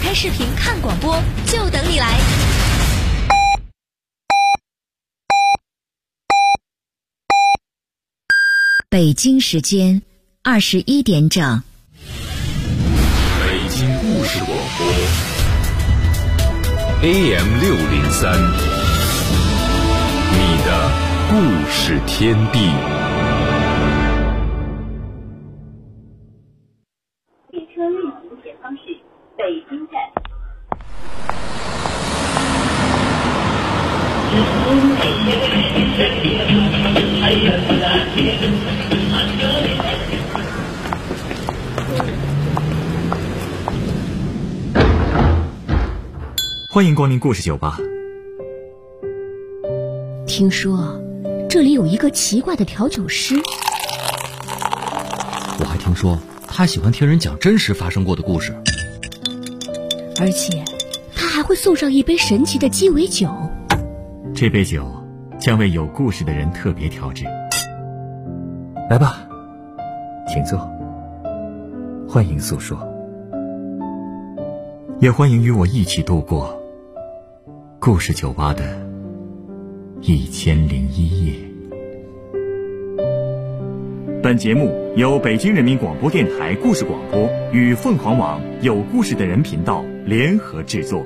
开视频看广播，就等你来。 北京时间21点整。 北京故事广播 AM603，你的故事天地。 列车运行前方是北京站。 欢迎光临故事酒吧。 听说这里有一个奇怪的调酒师， 我还听说他喜欢听人讲真实发生过的故事， 而且他还会送上一杯神奇的鸡尾酒。 这杯酒将为有故事的人特别调制。来吧，请坐，欢迎诉说，也欢迎与我一起度过故事酒吧的1001夜。本节目由北京人民广播电台故事广播与凤凰网有故事的人频道联合制作。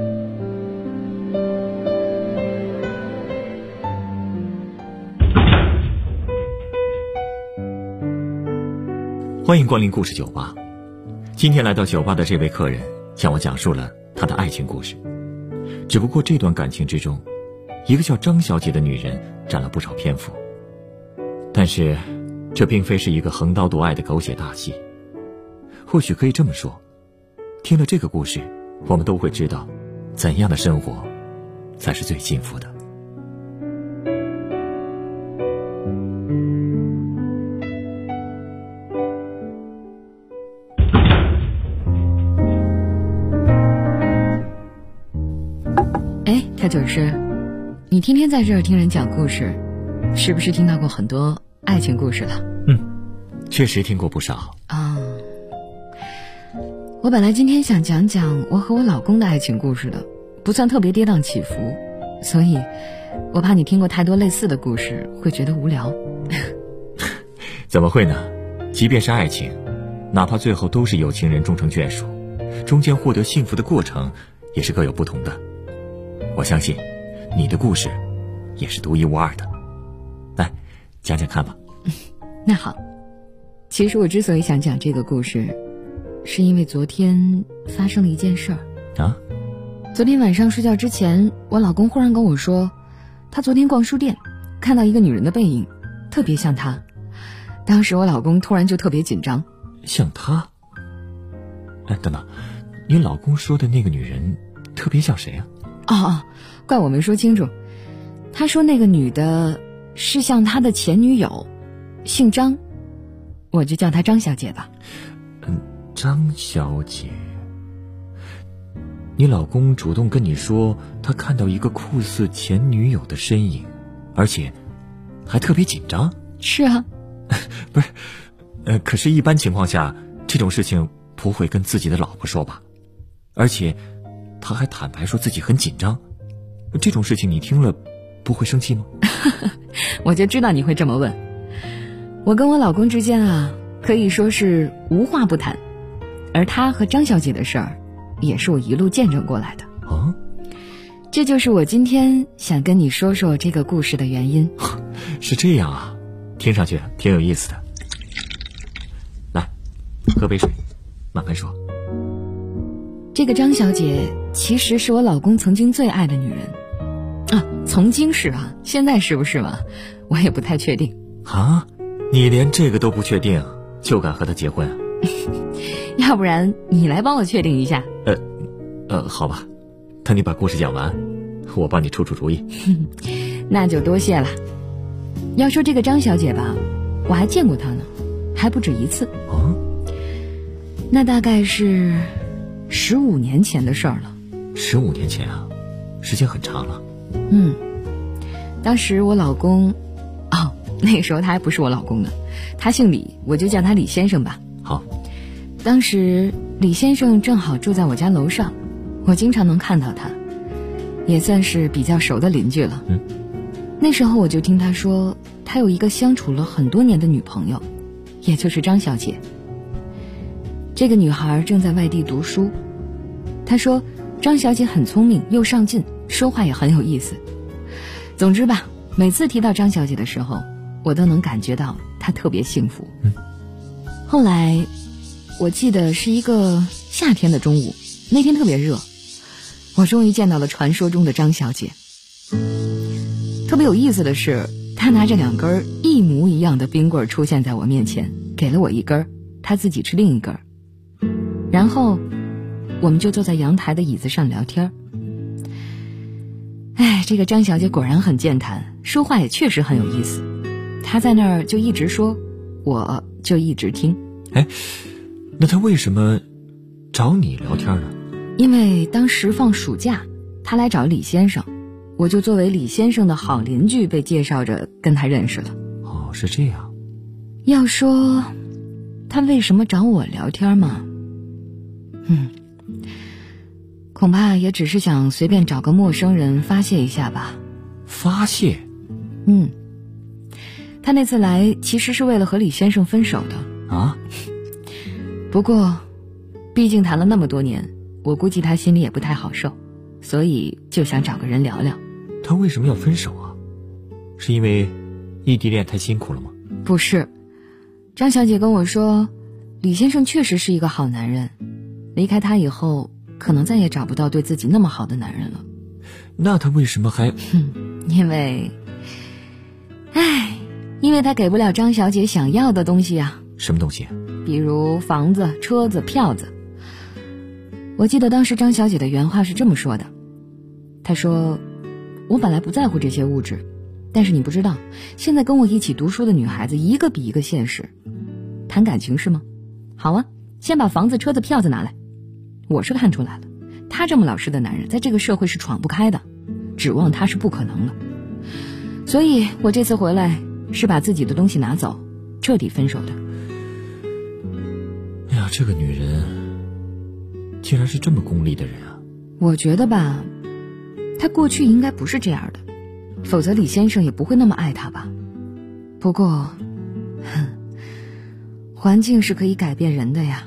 欢迎光临故事酒吧。今天来到酒吧的这位客人向我讲述了他的爱情故事，只不过这段感情之中，一个叫张小姐的女人占了不少篇幅。但是这并非是一个横刀夺爱的狗血大戏。或许可以这么说，听了这个故事，我们都会知道怎样的生活才是最幸福的。 调酒师，你天天在这儿听人讲故事，是不是听到过很多爱情故事了？ 确实听过不少啊。我本来今天想讲讲我和我老公的爱情故事的，不算特别跌宕起伏，所以我怕你听过太多类似的故事会觉得无聊。 怎么会呢？即便是爱情，哪怕最后都是有情人终成眷属，中间获得幸福的过程也是各有不同的。我相信你的故事也是独一无二的，来讲讲看吧。 那好，其实我之所以想讲这个故事，是因为昨天发生了一件事儿啊。 昨天晚上睡觉之前，我老公忽然跟我说，他昨天逛书店看到一个女人的背影，特别像她。当时我老公突然就特别紧张。 像她？哎，等等，你老公说的那个女人特别像谁啊？ 哦，怪我没说清楚。他说那个女的是像他的前女友，姓张，我就叫她张小姐吧。 张小姐，你老公主动跟你说他看到一个酷似前女友的身影，而且还特别紧张。 是啊。 不是，可是一般情况下这种事情不会跟自己的老婆说吧？而且他还坦白说自己很紧张，这种事情你听了不会生气吗？ 我就知道你会这么问。我跟我老公之间啊，可以说是无话不谈，而他和张小姐的事儿，也是我一路见证过来的。 啊， 这就是我今天想跟你说说这个故事的原因。 是这样啊，听上去挺有意思的。来，喝杯水，慢慢说。 这个张小姐其实是我老公曾经最爱的女人啊，曾经是啊，现在是不是嘛？我也不太确定。 啊，你连这个都不确定，就敢和她结婚啊？ 要不然你来帮我确定一下。 好吧，等你把故事讲完，我帮你出出主意。 那就多谢了。要说这个张小姐吧，我还见过她呢，还不止一次。 哦， 那大概是15年前的事儿了。 15年前啊，时间很长了。 当时我老公，那个时候他还不是我老公呢，他姓李，我就叫他李先生吧。 好。 当时李先生正好住在我家楼上，我经常能看到他，也算是比较熟的邻居了。那时候我就听他说，他有一个相处了很多年的女朋友，也就是张小姐。这个女孩正在外地读书，他说张小姐很聪明又上进，说话也很有意思。总之吧，每次提到张小姐的时候，我都能感觉到她特别幸福。后来我记得是一个夏天的中午，那天特别热，我终于见到了传说中的张小姐。特别有意思的是，她拿着2根一模一样的冰棍出现在我面前，给了我1根，她自己吃另1根。然后我们就坐在阳台的椅子上聊天。这个张小姐果然很健谈，说话也确实很有意思。她在那儿就一直说，我就一直听。 那她为什么找你聊天呢？ 因为当时放暑假，她来找李先生，我就作为李先生的好邻居被介绍着跟他认识了。 是这样。 要说她为什么找我聊天嘛，恐怕也只是想随便找个陌生人发泄一下吧。 发泄？ 他那次来其实是为了和李先生分手的啊。 不过毕竟谈了那么多年，我估计他心里也不太好受，所以就想找个人聊聊。 他为什么要分手啊？是因为异地恋太辛苦了吗？ 不是，张小姐跟我说，李先生确实是一个好男人，离开他以后可能再也找不到对自己那么好的男人了。 那他为什么还…… 因为他给不了张小姐想要的东西啊。 什么东西？ 比如房子、车子、票子。我记得当时张小姐的原话是这么说的，她说，我本来不在乎这些物质，但是你不知道，现在跟我一起读书的女孩子一个比一个现实。谈感情是吗？好啊，先把房子、车子、票子拿来。我是看出来了，他这么老实的男人在这个社会是闯不开的，指望他是不可能了。所以我这次回来是把自己的东西拿走，彻底分手的。 这个女人竟然是这么功利的人啊。 我觉得吧，她过去应该不是这样的，否则李先生也不会那么爱她吧。不过环境是可以改变人的呀。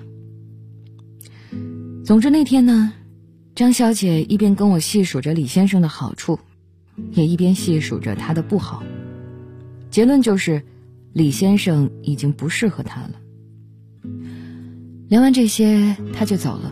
总之那天呢，张小姐一边跟我细数着李先生的好处，也一边细数着他的不好。结论就是李先生已经不适合她了。聊完这些，他就走了。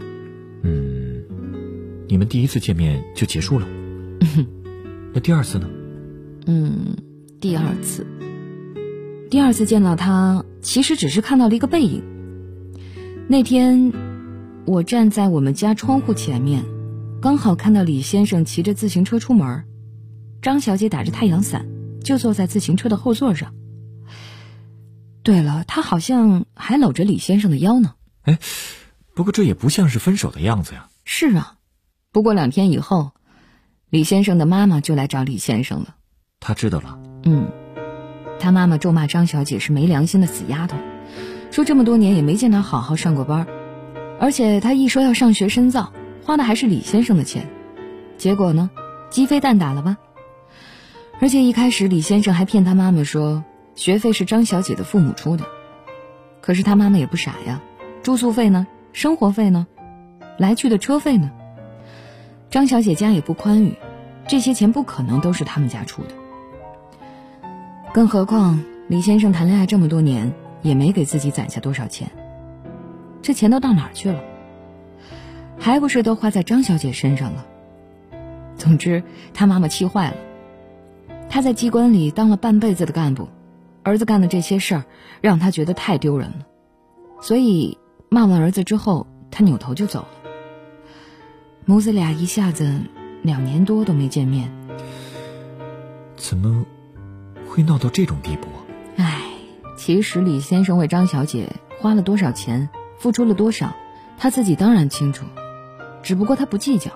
你们第一次见面就结束了？那第二次呢？ 第二次见到他，其实只是看到了一个背影。那天我站在我们家窗户前面，刚好看到李先生骑着自行车出门，张小姐打着太阳伞，就坐在自行车的后座上。对了，她好像还搂着李先生的腰呢。 不过这也不像是分手的样子呀。 是啊，不过2天以后，李先生的妈妈就来找李先生了。 他知道了？ 他妈妈咒骂张小姐是没良心的死丫头，说这么多年也没见她好好上过班，而且她一说要上学深造，花的还是李先生的钱。结果呢，鸡飞蛋打了吧。而且一开始李先生还骗他妈妈说学费是张小姐的父母出的，可是他妈妈也不傻呀，住宿费呢，生活费呢，来去的车费呢，张小姐家也不宽裕，这些钱不可能都是他们家出的。更何况李先生谈恋爱这么多年，也没给自己攒下多少钱，这钱都到哪儿去了？还不是都花在张小姐身上了。总之他妈妈气坏了，他在机关里当了半辈子的干部，儿子干的这些事儿让他觉得太丢人了，所以骂完儿子之后，他扭头就走了。母子俩一下子2年多都没见面。 怎么会闹到这种地步啊？ 其实李先生为张小姐花了多少钱，付出了多少，他自己当然清楚，只不过他不计较。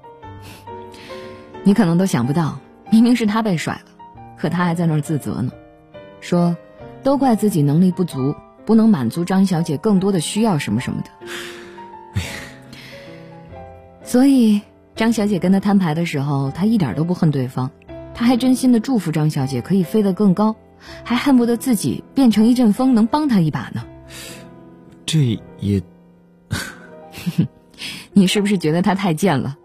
你可能都想不到，明明是他被甩了，可他还在那儿自责呢，说都怪自己能力不足，不不能满足张小姐更多的需要什么什么的。所以张小姐跟他摊牌的时候，他一点都不恨对方，他还真心的祝福张小姐可以飞得更高，还恨不得自己变成一阵风能帮他一把呢。 这也你是不是觉得他太贱了？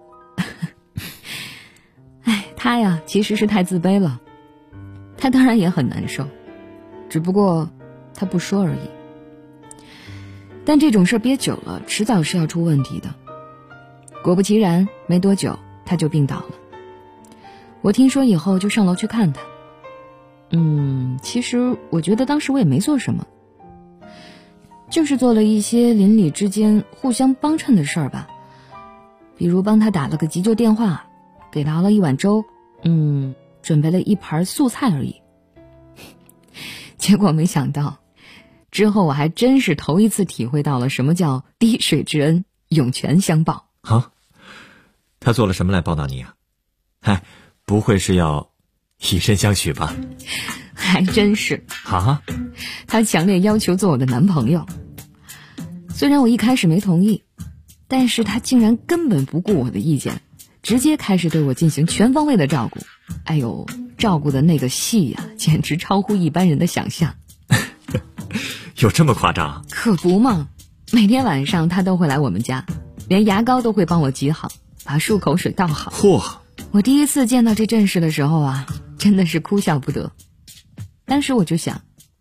他呀其实是太自卑了，他当然也很难受，只不过他不说而已。但这种事憋久了，迟早是要出问题的。果不其然，没多久他就病倒了。我听说以后就上楼去看他。其实我觉得当时我也没做什么，就是做了一些邻里之间互相帮衬的事儿吧，比如帮他打了个急救电话，给他熬了一碗粥，准备了一盘素菜而已。结果没想到，之后我还真是头一次体会到了什么叫滴水之恩，涌泉相报。 他做了什么来报答你啊？不会是要以身相许吧？ 还真是。他强烈要求做我的男朋友。虽然我一开始没同意，但是他竟然根本不顾我的意见，直接开始对我进行全方位的照顾。照顾的那个细呀，简直超乎一般人的想象。 有这么夸张？ 可不嘛，每天晚上他都会来我们家，连牙膏都会帮我挤好，把漱口水倒好。我第一次见到这阵势的时候啊，真的是哭笑不得。当时我就想，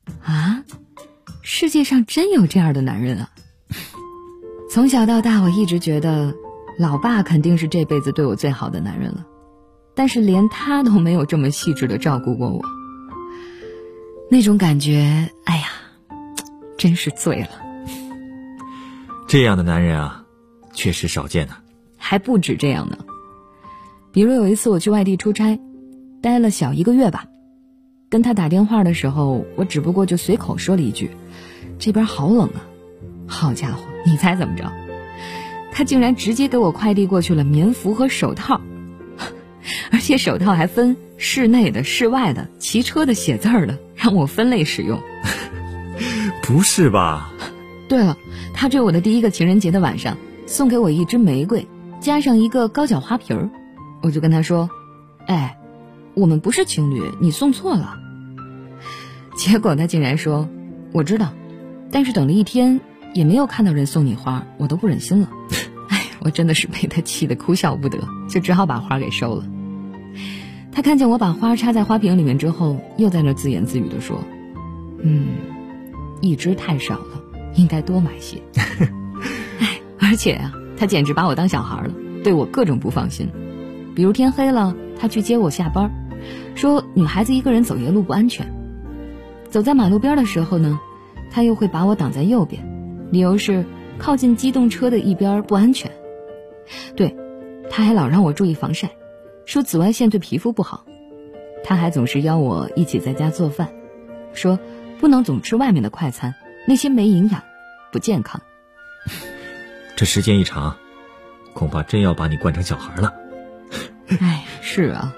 世界上真有这样的男人啊。从小到大我一直觉得老爸肯定是这辈子对我最好的男人了，但是连他都没有这么细致的照顾过我，那种感觉，真是醉了。 这样的男人啊，确实少见啊。 还不止这样呢。比如有一次我去外地出差，待了小1个月吧，跟他打电话的时候，我只不过就随口说了一句，这边好冷啊。好家伙，你猜怎么着？他竟然直接给我快递过去了棉服和手套，而且手套还分室内的、室外的、骑车的、写字的，让我分类使用。 不是吧？ 对了，他追我的第一个情人节的晚上，送给我一支玫瑰，加上一个高脚花瓶儿。我就跟他说，我们不是情侣，你送错了。结果他竟然说，我知道，但是等了一天也没有看到人送你花，我都不忍心了。我真的是被他气得哭笑不得，就只好把花给收了。他看见我把花插在花瓶里面之后，又在那自言自语地说，一支太少了，应该多买些。而且他简直把我当小孩了，对我各种不放心。比如天黑了，他去接我下班，说女孩子一个人走夜路不安全。走在马路边的时候呢，他又会把我挡在右边，理由是靠近机动车的一边不安全。对，他还老让我注意防晒，说紫外线对皮肤不好。他还总是邀我一起在家做饭，说不能总吃外面的快餐，那些没营养，不健康。 这时间一长，恐怕真要把你惯成小孩了。 是啊。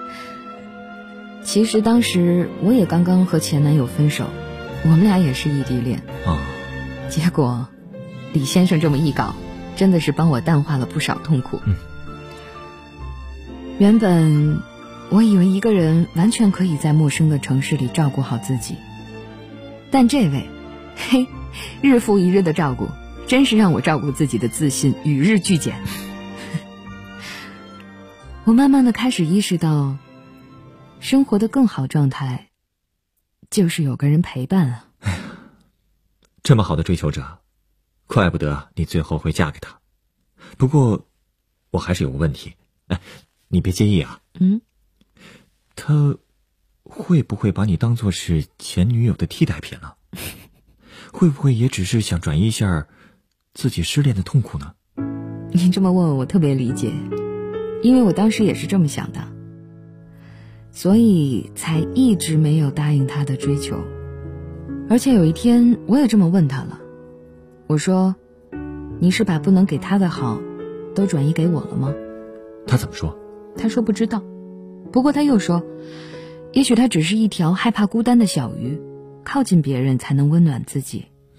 其实当时我也刚刚和前男友分手，我们俩也是异地恋。结果李先生这么一搞，真的是帮我淡化了不少痛苦。原本我以为一个人完全可以在陌生的城市里照顾好自己，但这位日复一日的照顾，真是让我照顾自己的自信与日俱减。我慢慢的开始意识到，生活的更好状态就是有个人陪伴啊。 这么好的追求者，怪不得你最后会嫁给他。不过我还是有个问题，你别介意啊。他会不会把你当作是前女友的替代品了？会不会也只是想转移一下自己失恋的痛苦呢？ 你这么问我特别理解，因为我当时也是这么想的，所以才一直没有答应他的追求。而且有一天我也这么问他了，我说，你是把不能给他的好都转移给我了吗？ 他怎么说？ 他说不知道，不过他又说，也许他只是一条害怕孤单的小鱼，靠近别人才能温暖自己，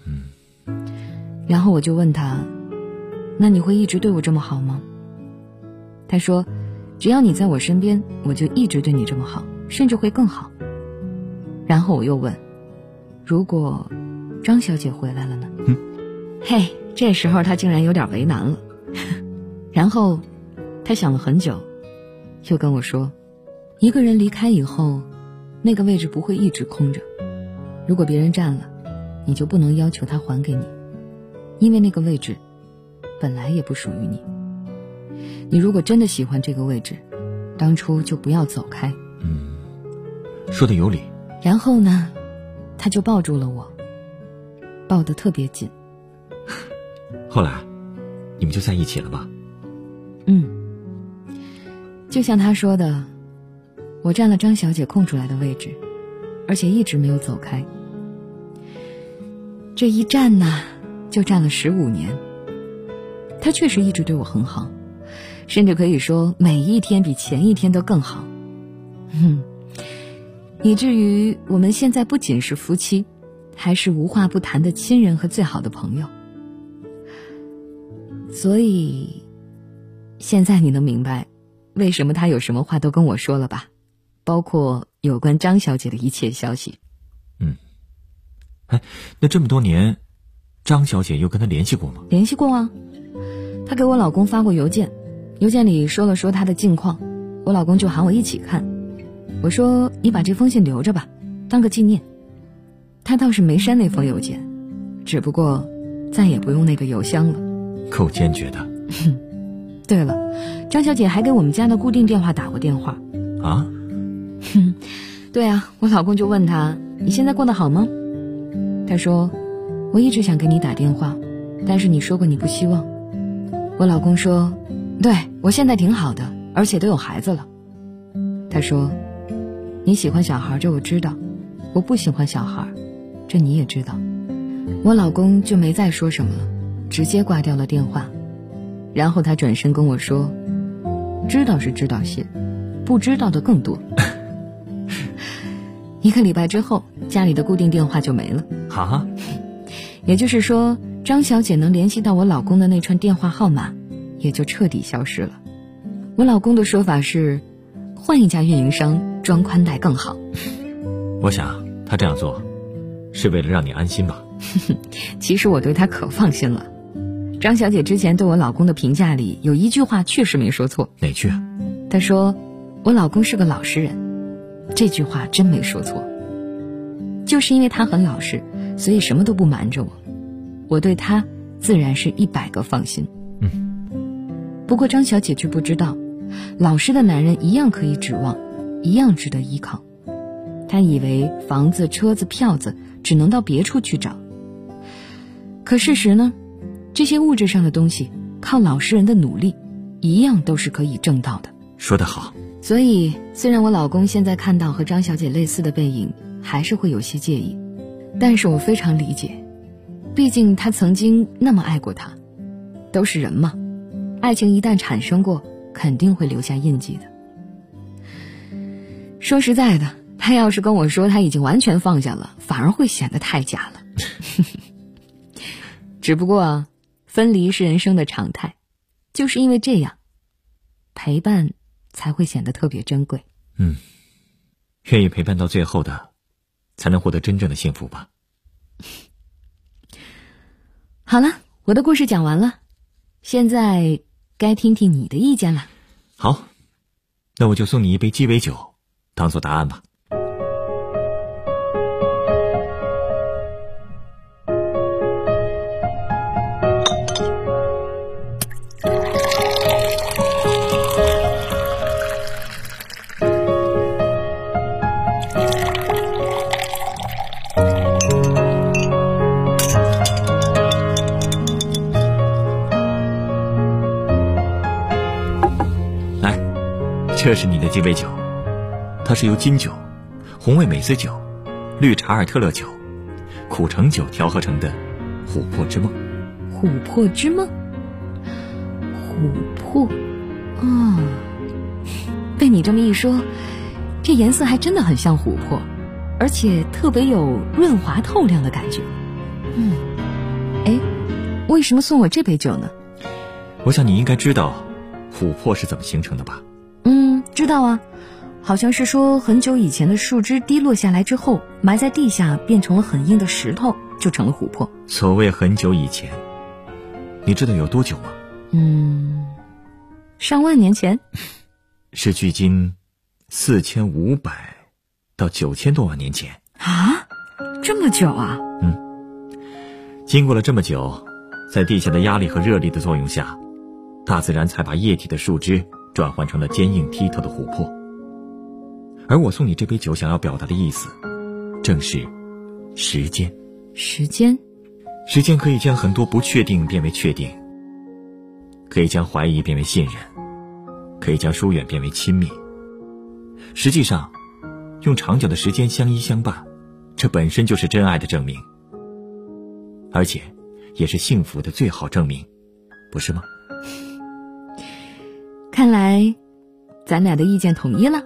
然后我就问他，那你会一直对我这么好吗？他说，只要你在我身边，我就一直对你这么好，甚至会更好。然后我又问，如果张小姐回来了呢？嘿，这时候他竟然有点为难了。然后他想了很久，又跟我说，一个人离开以后，那个位置不会一直空着，如果别人占了，你就不能要求他还给你，因为那个位置本来也不属于你。你如果真的喜欢这个位置，当初就不要走开。 说得有理。 然后呢，他就抱住了我，抱得特别紧。 后来你们就在一起了吧？ 就像他说的，我占了张小姐空出来的位置，而且一直没有走开。这一站呢，就站了15年。他确实一直对我很好，甚至可以说每一天比前一天都更好。以至于我们现在不仅是夫妻，还是无话不谈的亲人和最好的朋友。所以现在你能明白为什么他有什么话都跟我说了吧，包括有关张小姐的一切消息。 那这么多年，张小姐有跟他联系过吗？ 联系过啊，他给我老公发过邮件，邮件里说了说他的近况，我老公就喊我一起看。我说，你把这封信留着吧，当个纪念。他倒是没删那封邮件，只不过再也不用那个邮箱了。 够坚决的。 对了，张小姐还给我们家的固定电话打过电话。 啊？ 对啊，我老公就问他，你现在过得好吗？他说，我一直想给你打电话，但是你说过你不希望。我老公说，对，我现在挺好的，而且都有孩子了。他说，你喜欢小孩，这我知道，我不喜欢小孩，这你也知道。我老公就没再说什么了，直接挂掉了电话。然后他转身跟我说，知道是知道些，不知道的更多。1个礼拜之后，家里的固定电话就没了。 啊？ 也就是说，张小姐能联系到我老公的那串电话号码也就彻底消失了。我老公的说法是，换一家运营商装宽带更好。 我想他这样做是为了让你安心吧。 其实我对他可放心了。张小姐之前对我老公的评价里有一句话确实没说错。 哪句啊？ 她说我老公是个老实人，这句话真没说错。就是因为他很老实，所以什么都不瞒着我，我对他自然是100个放心。不过张小姐却不知道，老实的男人一样可以指望，一样值得依靠。她以为房子、车子、票子只能到别处去找，可事实呢，这些物质上的东西靠老实人的努力一样都是可以挣到的。 说得好。 所以虽然我老公现在看到和张小姐类似的背影还是会有些介意，但是我非常理解，毕竟他曾经那么爱过她。都是人嘛，爱情一旦产生过，肯定会留下印记的。说实在的，他要是跟我说他已经完全放下了，反而会显得太假了。只不过分离是人生的常态，就是因为这样，陪伴才会显得特别珍贵。 愿意陪伴到最后的，才能获得真正的幸福吧。 好了，我的故事讲完了，现在该听听你的意见了。 好，那我就送你一杯鸡尾酒当做答案吧。这是你的鸡尾酒，它是由金酒、红味美思酒、绿查尔特勒酒、苦橙酒调合成的琥珀之梦。 琥珀之梦？琥珀？哦，被你这么一说，这颜色还真的很像琥珀，而且特别有润滑透亮的感觉。 为什么送我这杯酒呢？ 我想你应该知道琥珀是怎么形成的吧？ 知道啊，好像是说很久以前的树枝滴落下来之后，埋在地下变成了很硬的石头，就成了琥珀。 所谓很久以前，你知道有多久吗？ 上万年前。 是距今4500到9000多万年前。 啊，这么久啊？ 经过了这么久，在地下的压力和热力的作用下，大自然才把液体的树枝转换成了坚硬剔透的琥珀。而我送你这杯酒想要表达的意思，正是时间。 时间可以将很多不确定变为确定，可以将怀疑变为信任，可以将疏远变为亲密。实际上，用长久的时间相依相伴，这本身就是真爱的证明，而且也是幸福的最好证明，不是吗？ 看来咱俩的意见统一了。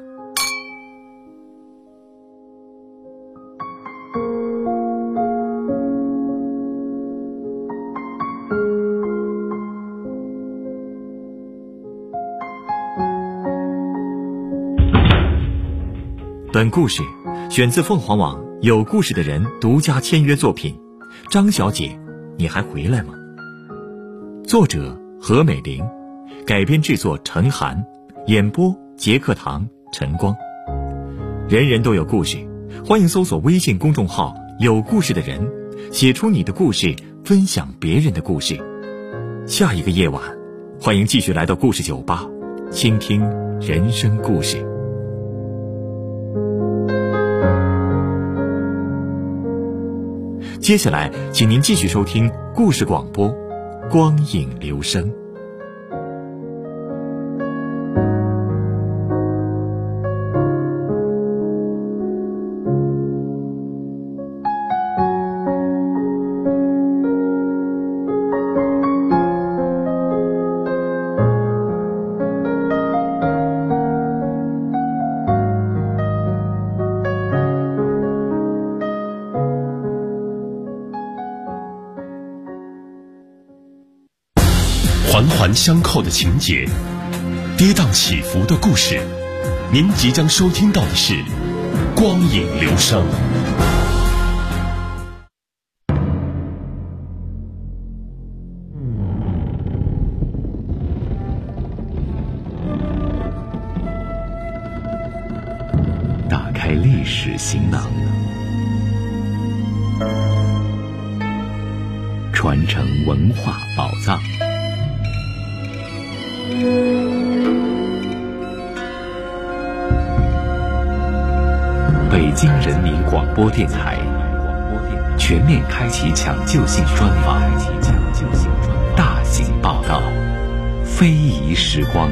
本故事选自凤凰网有故事的人独家签约作品《张小姐，你还回来吗》，作者何美玲，改编制作陈寒，演播杰克堂、陈光。人人都有故事，欢迎搜索微信公众号有故事的人，写出你的故事，分享别人的故事。下一个夜晚，欢迎继续来到故事酒吧，倾听人生故事。接下来请您继续收听故事广播《光影留声》。 环环相扣的情节，跌宕起伏的故事，您即将收听到的是《光影留声》。打开历史行囊，传承文化宝藏。北京人民广播电台全面开启抢救性专访，大型报道，非遗时光。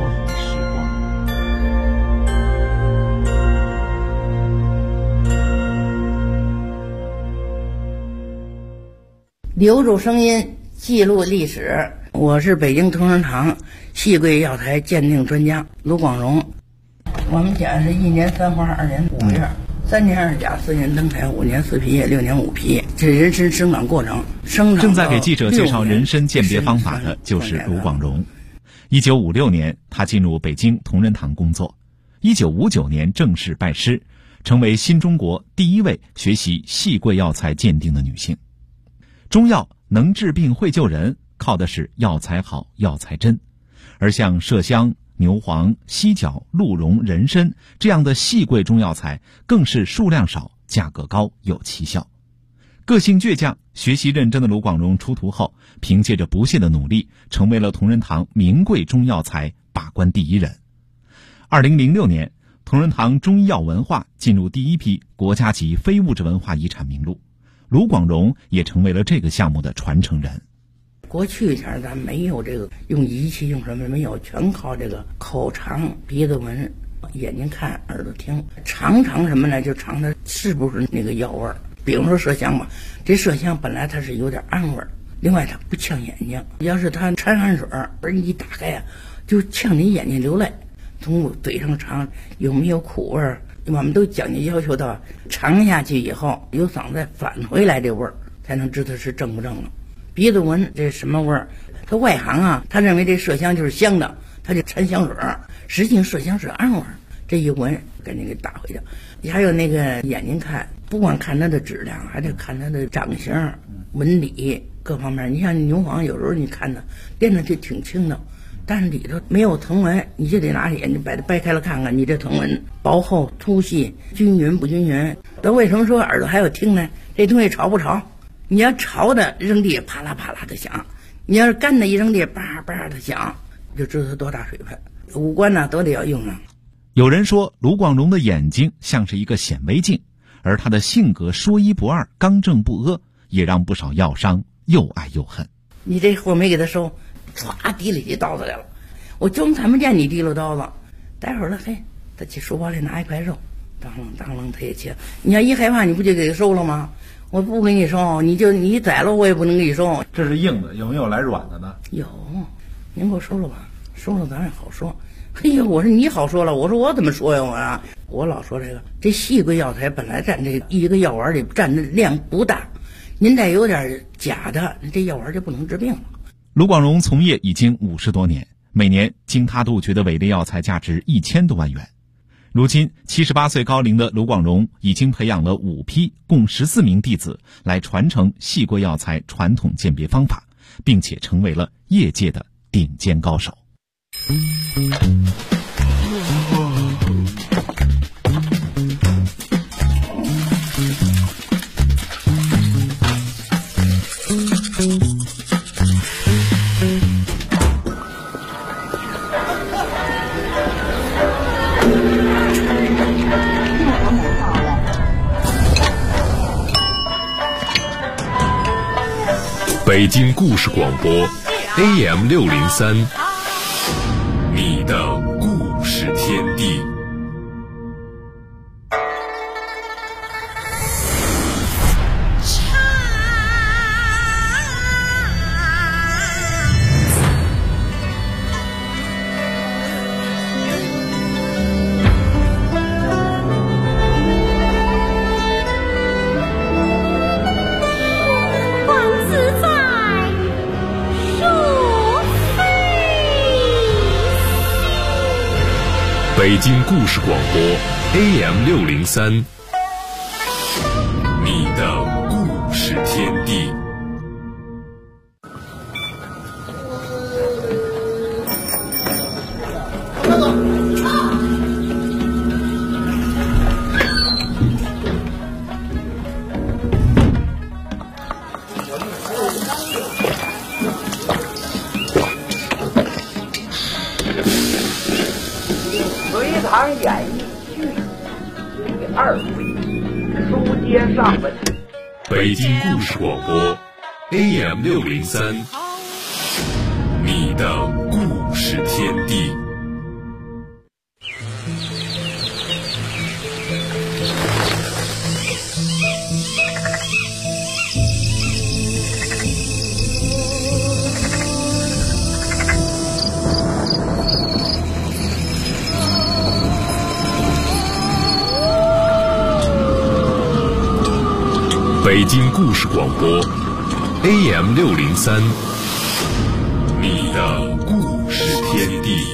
留住声音，记录历史。我是北京同仁堂细桂药材鉴定专家卢广荣。我们家是1年3花2年5月，3年2甲4年登台5年4皮叶6年5皮，这人参生长过程。 正在给记者介绍人参鉴别方法的就是卢广荣。1956年，他进入北京同仁堂工作。1959年正式拜师，成为新中国第一位学习细桂药材鉴定的女性。中药能治病会救人，靠的是药材好、药材真。而像麝香、牛黄、犀角、鹿茸、人参这样的细桂中药材，更是数量少、价格高、有奇效。个性倔强、学习认真的卢广荣出徒后，凭借着不懈的努力，成为了同仁堂名贵中药材把关第一人。2006年，同仁堂中医药文化进入第一批国家级非物质文化遗产名录，卢广荣也成为了这个项目的传承人。 过去前咱没有这个用仪器用什么没有，全靠这个口尝、鼻子闻、眼睛看、耳朵听，尝什么呢？就尝它是不是那个药味儿。比如说麝香吧，这麝香本来它是有点暗味儿，另外它不呛眼睛。要是它掺汗水儿你一打开啊，就呛你眼睛流泪。从嘴上尝有没有苦味儿，我们都讲究要求到尝下去以后有嗓子再返回来这味儿，才能知道是正不正了。 鼻子闻这什么味儿？他外行啊，他认为这麝香就是香的，他就掺香水，实际麝香是暗味儿。这一闻赶紧给打回去。还有那个眼睛看，不光看它的质量，还得看它的长相、纹理各方面。你像牛黄，有时候你看它练的就挺轻的，但是里头没有藤纹，你就得拿着眼睛把它掰开了看看，你这藤纹薄厚、粗细、均匀不均匀。那为什么说耳朵还有听呢？这东西潮不潮？你要潮的扔地啪啦啪啦的响，你要是干的一扔地叭叭的响，就知道它多大水分。五官呢都得要用上。 有人说卢广荣的眼睛像是一个显微镜，而他的性格说一不二、刚正不阿，也让不少药商又爱又恨。 你这货没给他收，唰提里去刀子来了，我就看不见你提溜刀子。待会儿了，嘿，他去书包里拿一块肉，当啷当啷他也切。你要一害怕，你不就给他收了吗？我不给你收，你宰了我也不能给你收。 这是硬的，有没有来软的呢？ 有，您给我收了吧，收了咱也好说。嘿呀，我说你好说了，我说我怎么说呀？我老说这细规药材本来占这一个药丸里占的量不大，您再有点假的，这药丸就不能治病了。 卢广荣从业已经50多年，每年经他杜绝的伪劣药材价值1000多万元。如今78岁高龄的卢广荣已经培养了5批共14名弟子来传承细规药材传统鉴别方法，并且成为了业界的顶尖高手。 北京故事广播 AM603， 你的故事天地。北京故事广播 AM603， 你的故事天地。 演艺剧第2回书接上文。 北京故事广播 AM603， 你的故事天地。北京故事广播 AM603， 你的故事天地。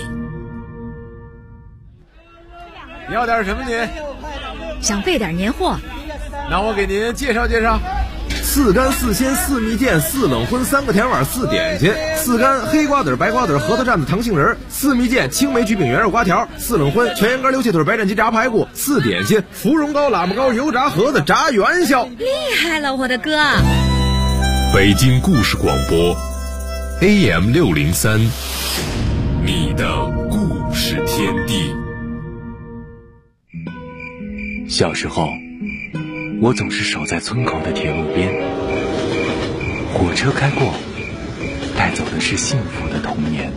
你要点什么您？ 想备点年货。 那我给您介绍介绍。4干4鲜4蜜饯4冷荤3个甜碗4点心，4干黑瓜子白瓜子核桃蘸的糖杏仁，4蜜饯青梅焗饼圆肉瓜条，4冷荤全羊肝溜切腿白斩鸡炸排骨，4点心芙蓉糕喇嘛糕油炸盒子炸元宵。 厉害了，我的哥！ 北京故事广播 AM603， 你的故事天地。 小时候，我总是守在村口的铁路边，火车开过，带走的是幸福的童年。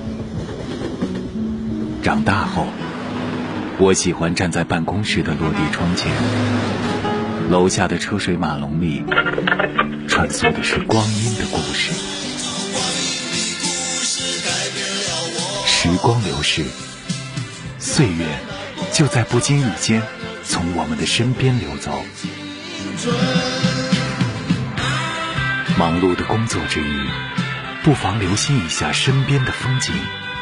长大后，我喜欢站在办公室的落地窗前，楼下的车水马龙里穿梭的是光阴的故事。时光流逝，岁月就在不经意间从我们的身边流走。 忙碌的工作之余，不妨留心一下身边的风景，